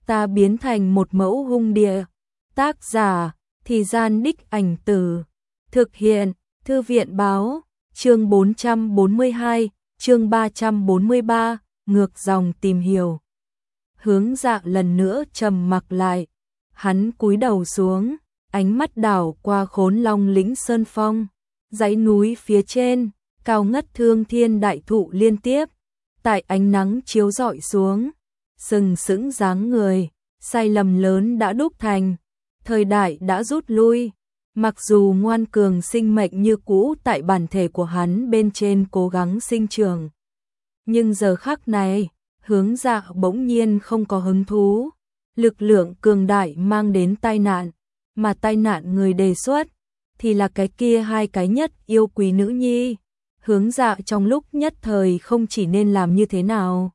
ta biến thành một mẫu hung địa. Tác giả, Thì Gian Đích Ảnh Từ. Thực hiện, Thư viện báo, chương 442, chương 343, ngược dòng tìm hiểu. Hướng Dạ lần nữa trầm mặc lại, hắn cúi đầu xuống, ánh mắt đảo qua Khốn Long lĩnh sơn phong, dãy núi phía trên, cao ngất thương thiên đại thụ liên tiếp, tại ánh nắng chiếu rọi xuống, sừng sững dáng người, sai lầm lớn đã đúc thành, thời đại đã rút lui, mặc dù ngoan cường sinh mệnh như cũ tại bản thể của hắn bên trên cố gắng sinh trưởng. Nhưng giờ khắc này, Hướng Dạ bỗng nhiên không có hứng thú, lực lượng cường đại mang đến tai nạn, mà tai nạn người đề xuất, thì là cái kia hai cái nhất yêu quý nữ nhi. Hướng Dạ trong lúc nhất thời không chỉ nên làm như thế nào.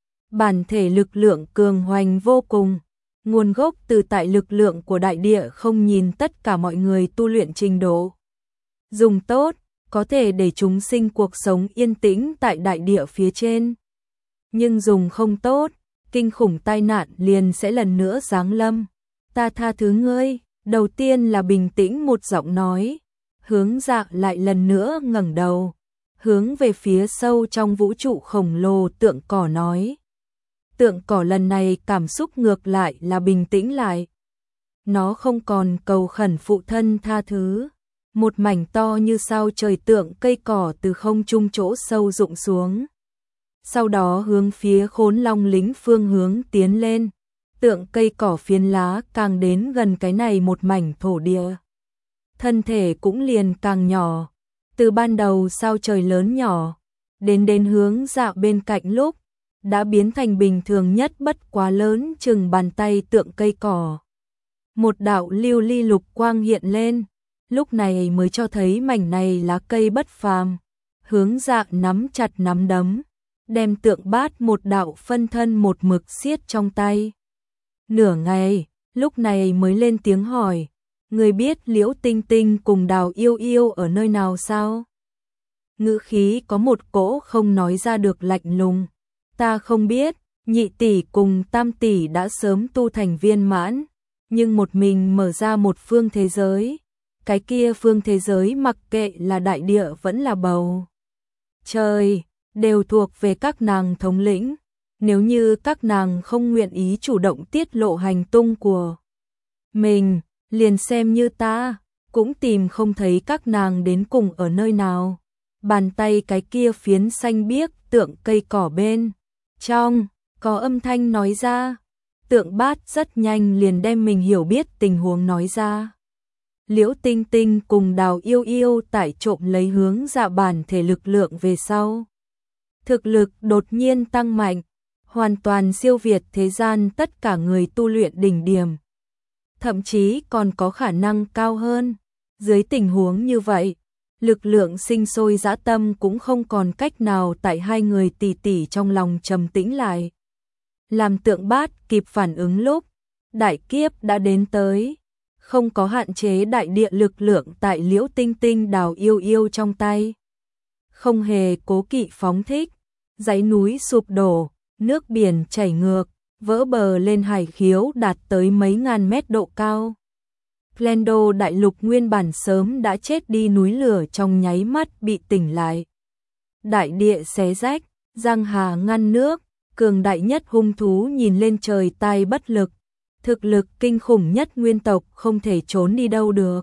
Bản thể lực lượng cường hoành vô cùng, nguồn gốc từ tại lực lượng của đại địa không nhìn tất cả mọi người tu luyện trình độ. Dùng tốt, có thể để chúng sinh cuộc sống yên tĩnh tại đại địa phía trên. Nhưng dùng không tốt, kinh khủng tai nạn liền sẽ lần nữa giáng lâm. Ta tha thứ ngươi, đầu tiên là bình tĩnh một giọng nói. Hướng Dạ lại lần nữa ngẩng đầu, hướng về phía sâu trong vũ trụ khổng lồ tượng cỏ nói. Tượng cỏ lần này cảm xúc ngược lại là bình tĩnh lại. Nó không còn cầu khẩn phụ thân tha thứ. Một mảnh to như sao trời tượng cây cỏ từ không trung chỗ sâu rụng xuống. Sau đó hướng phía Khốn Long lĩnh phương hướng tiến lên. Tượng cây cỏ phiến lá càng đến gần cái này một mảnh thổ địa. Thân thể cũng liền càng nhỏ. Từ ban đầu sao trời lớn nhỏ, đến Hướng Dạ bên cạnh lúc, đã biến thành bình thường nhất bất quá lớn chừng bàn tay tượng cây cỏ. Một đạo lưu ly lục quang hiện lên, lúc này mới cho thấy mảnh này lá cây bất phàm. Hướng Dạ nắm chặt nắm đấm, đem tượng bát một đạo phân thân một mực siết trong tay. Nửa ngày, lúc này mới lên tiếng hỏi, người biết Liễu Tinh Tinh cùng Đào Yêu Yêu ở nơi nào sao? Ngữ khí có một cỗ không nói ra được lạnh lùng. Ta không biết, nhị tỷ cùng tam tỷ đã sớm tu thành viên mãn, nhưng một mình mở ra một phương thế giới. Cái kia phương thế giới mặc kệ là đại địa vẫn là bầu trời, đều thuộc về các nàng thống lĩnh. Nếu như các nàng không nguyện ý chủ động tiết lộ hành tung của mình, liền xem như ta, cũng tìm không thấy các nàng đến cùng ở nơi nào. Bàn tay cái kia phiến xanh biếc tượng cây cỏ bên trong, có âm thanh nói ra. Tượng bát rất nhanh liền đem mình hiểu biết tình huống nói ra. Liễu Tinh Tinh cùng Đào Yêu Yêu tại trộm lấy Hướng Dạ bản thể lực lượng về sau. Thực lực đột nhiên tăng mạnh, hoàn toàn siêu việt thế gian tất cả người tu luyện đỉnh điểm. Thậm chí còn có khả năng cao hơn. Dưới tình huống như vậy, lực lượng sinh sôi dã tâm cũng không còn cách nào tại hai người tỷ tỷ trong lòng trầm tĩnh lại. Làm tượng bát kịp phản ứng lúc, đại kiếp đã đến tới, không có hạn chế đại địa lực lượng tại Liễu Tinh Tinh Đào Yêu Yêu trong tay. Không hề cố kỵ phóng thích, dãy núi sụp đổ, nước biển chảy ngược, vỡ bờ lên hải khiếu đạt tới mấy ngàn mét độ cao. Plendo đại lục nguyên bản sớm đã chết đi núi lửa trong nháy mắt bị tỉnh lại. Đại địa xé rách, giang hà ngăn nước, cường đại nhất hung thú nhìn lên trời tai bất lực. Thực lực kinh khủng nhất nguyên tộc không thể trốn đi đâu được.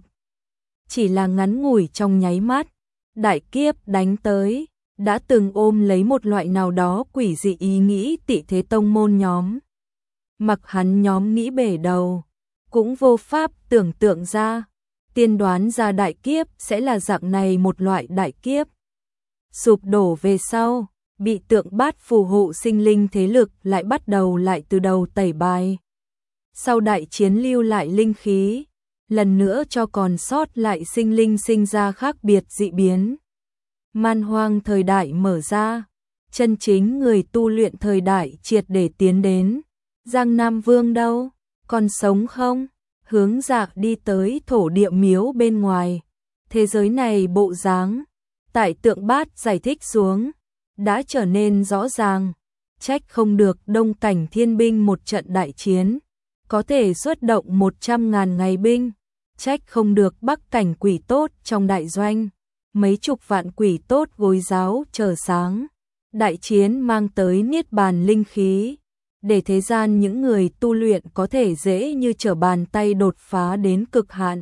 Chỉ là ngắn ngủi trong nháy mắt, đại kiếp đánh tới, đã từng ôm lấy một loại nào đó quỷ dị ý nghĩ tị thế tông môn nhóm. Mặc hắn nhóm nghĩ bể đầu, cũng vô pháp tưởng tượng ra, tiên đoán ra đại kiếp sẽ là dạng này một loại đại kiếp. Sụp đổ về sau, bị tượng bát phù hộ sinh linh thế lực lại bắt đầu lại từ đầu tẩy bài. Sau đại chiến lưu lại linh khí, lần nữa cho còn sót lại sinh linh sinh ra khác biệt dị biến. Man hoang thời đại mở ra, chân chính người tu luyện thời đại triệt để tiến đến. Giang Nam Vương đâu? Còn sống không? Hướng Dạ đi tới thổ địa miếu bên ngoài. Thế giới này bộ dáng, tại tượng bát giải thích xuống, đã trở nên rõ ràng. trách không được Đông Cảnh Thiên binh một trận đại chiến, có thể xuất động 100.000 ngày binh, trách không được Bắc Cảnh quỷ tốt trong đại doanh, mấy chục vạn quỷ tốt gối giáo chờ sáng. Đại chiến mang tới niết bàn linh khí, để thế gian những người tu luyện có thể dễ như trở bàn tay đột phá đến cực hạn.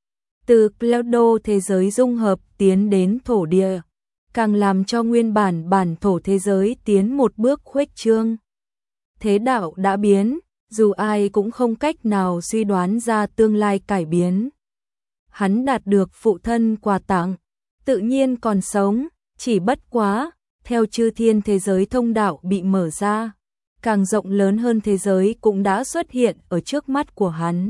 Từ Cloud thế giới dung hợp tiến đến thổ địa, càng làm cho nguyên bản thổ thế giới tiến một bước khuếch trương. Thế đạo đã biến, dù ai cũng không cách nào suy đoán ra tương lai cải biến. Hắn đạt được phụ thân quà tặng, tự nhiên còn sống, chỉ bất quá, theo chư thiên thế giới thông đạo bị mở ra, càng rộng lớn hơn thế giới cũng đã xuất hiện ở trước mắt của hắn.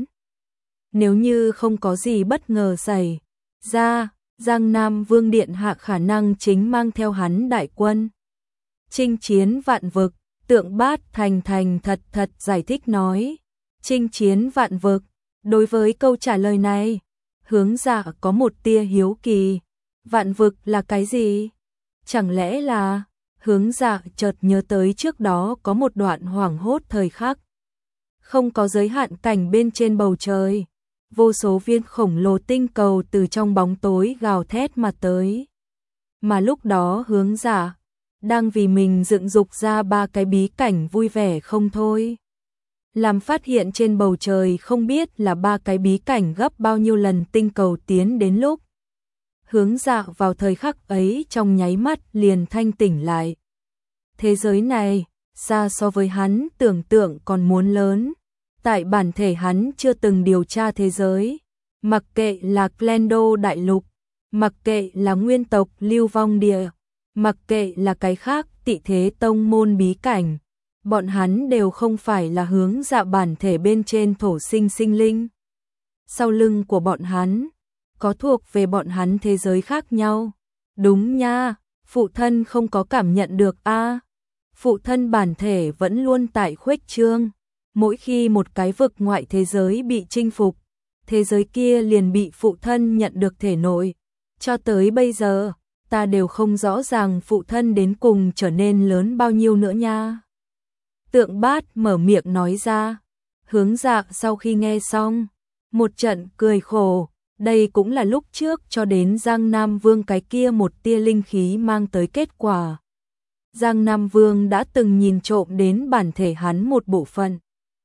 Nếu như không có gì bất ngờ xảy ra, Giang Nam Vương Điện Hạ khả năng chính mang theo hắn đại quân chinh chiến vạn vực. Tượng Bát thành thật giải thích nói, chinh chiến vạn vực. Đối với câu trả lời này, Hướng Dạ có một tia hiếu kỳ. Vạn vực là cái gì? Chẳng lẽ là... Hướng Dạ chợt nhớ tới trước đó có một đoạn hoảng hốt thời khắc. Không có giới hạn cảnh bên trên bầu trời, vô số viên khổng lồ tinh cầu từ trong bóng tối gào thét mà tới. Mà lúc đó Hướng Dạ đang vì mình dựng dục ra 3 cái bí cảnh vui vẻ không thôi. Làm phát hiện trên bầu trời không biết là 3 cái bí cảnh gấp bao nhiêu lần tinh cầu tiến đến lúc. Hướng Dạ vào thời khắc ấy trong nháy mắt liền thanh tỉnh lại. Thế giới này, xa so với hắn tưởng tượng còn muốn lớn. Tại bản thể hắn chưa từng điều tra thế giới. Mặc kệ là Klendo đại lục, mặc kệ là nguyên tộc lưu vong địa, mặc kệ là cái khác tị thế tông môn bí cảnh, bọn hắn đều không phải là Hướng Dạ bản thể bên trên thổ sinh sinh linh. Sau lưng của bọn hắn, có thuộc về bọn hắn thế giới khác nhau. Đúng nha, phụ thân không có cảm nhận được a. Phụ thân bản thể vẫn luôn tại khuếch trương. Mỗi khi một cái vực ngoại thế giới bị chinh phục, thế giới kia liền bị phụ thân nhận được thể nội. Cho tới bây giờ, ta đều không rõ ràng phụ thân đến cùng trở nên lớn bao nhiêu nữa nha. Tượng Bát mở miệng nói ra. Hướng Dạ sau khi nghe xong, một trận cười khổ. Đây cũng là lúc trước cho đến Giang Nam Vương cái kia một tia linh khí mang tới kết quả. Giang Nam Vương đã từng nhìn trộm đến bản thể hắn một bộ phận.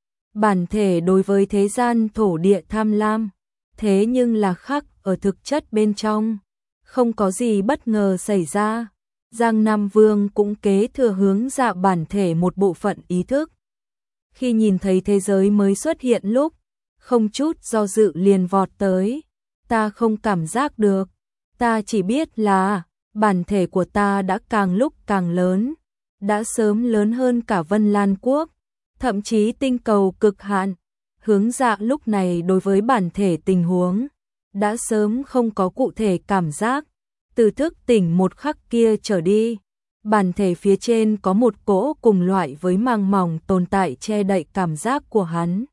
Bản thể đối với thế gian thổ địa tham lam, thế nhưng là khác ở thực chất bên trong. Không có gì bất ngờ xảy ra. Giang Nam Vương cũng kế thừa Hướng Dạ bản thể một bộ phận ý thức. Khi nhìn thấy thế giới mới xuất hiện lúc, không chút do dự liền vọt tới. Ta không cảm giác được, ta chỉ biết là bản thể của ta đã càng lúc càng lớn, đã sớm lớn hơn cả Vân Lan Quốc, thậm chí tinh cầu cực hạn. Hướng Dạ lúc này đối với bản thể tình huống, đã sớm không có cụ thể cảm giác. Từ thức tỉnh một khắc kia trở đi, bản thể phía trên có một cỗ cùng loại với màng mỏng tồn tại che đậy cảm giác của hắn.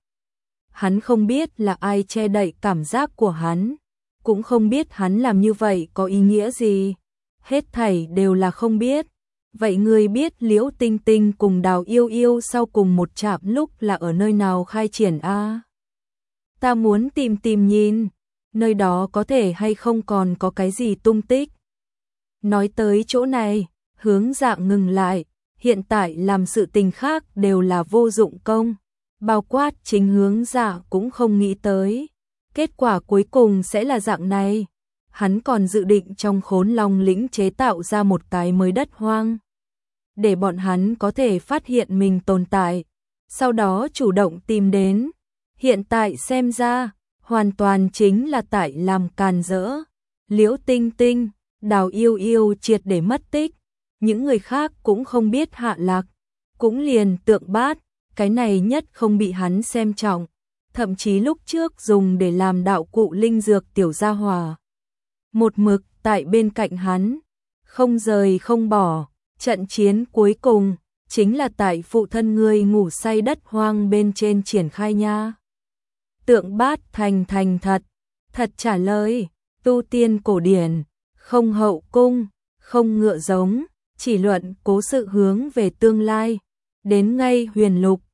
Hắn không biết là ai che đậy cảm giác của hắn, cũng không biết hắn làm như vậy có ý nghĩa gì. Hết thảy đều là không biết. Vậy ngươi biết Liễu Tinh Tinh cùng Đào Yêu Yêu sau cùng một chạm lúc là ở nơi nào khai triển a? Ta muốn tìm nhìn, nơi đó có thể hay không còn có cái gì tung tích. Nói tới chỗ này, Hướng Dạ ngừng lại, hiện tại làm sự tình khác đều là vô dụng công, bao quát chính Hướng Dạ cũng không nghĩ tới. Kết quả cuối cùng sẽ là dạng này. Hắn còn dự định trong Khốn Long lĩnh chế tạo ra một cái mới đất hoang, để bọn hắn có thể phát hiện mình tồn tại, sau đó chủ động tìm đến. Hiện tại xem ra, hoàn toàn chính là tại làm càn rỡ. Liễu Tinh Tinh, Đào Yêu Yêu triệt để mất tích, những người khác cũng không biết hạ lạc, cũng liền Tượng Bát, cái này nhất không bị hắn xem trọng. Thậm chí lúc trước dùng để làm đạo cụ linh dược tiểu gia hỏa, một mực tại bên cạnh hắn, không rời không bỏ. Trận chiến cuối cùng chính là tại phụ thân ngươi ngủ say đất hoang bên trên triển khai nha. Tượng Bát thành thật trả lời. Tu tiên cổ điển, không hậu cung, không ngựa giống, chỉ luận cố sự hướng về tương lai. đến ngay Huyền Lục,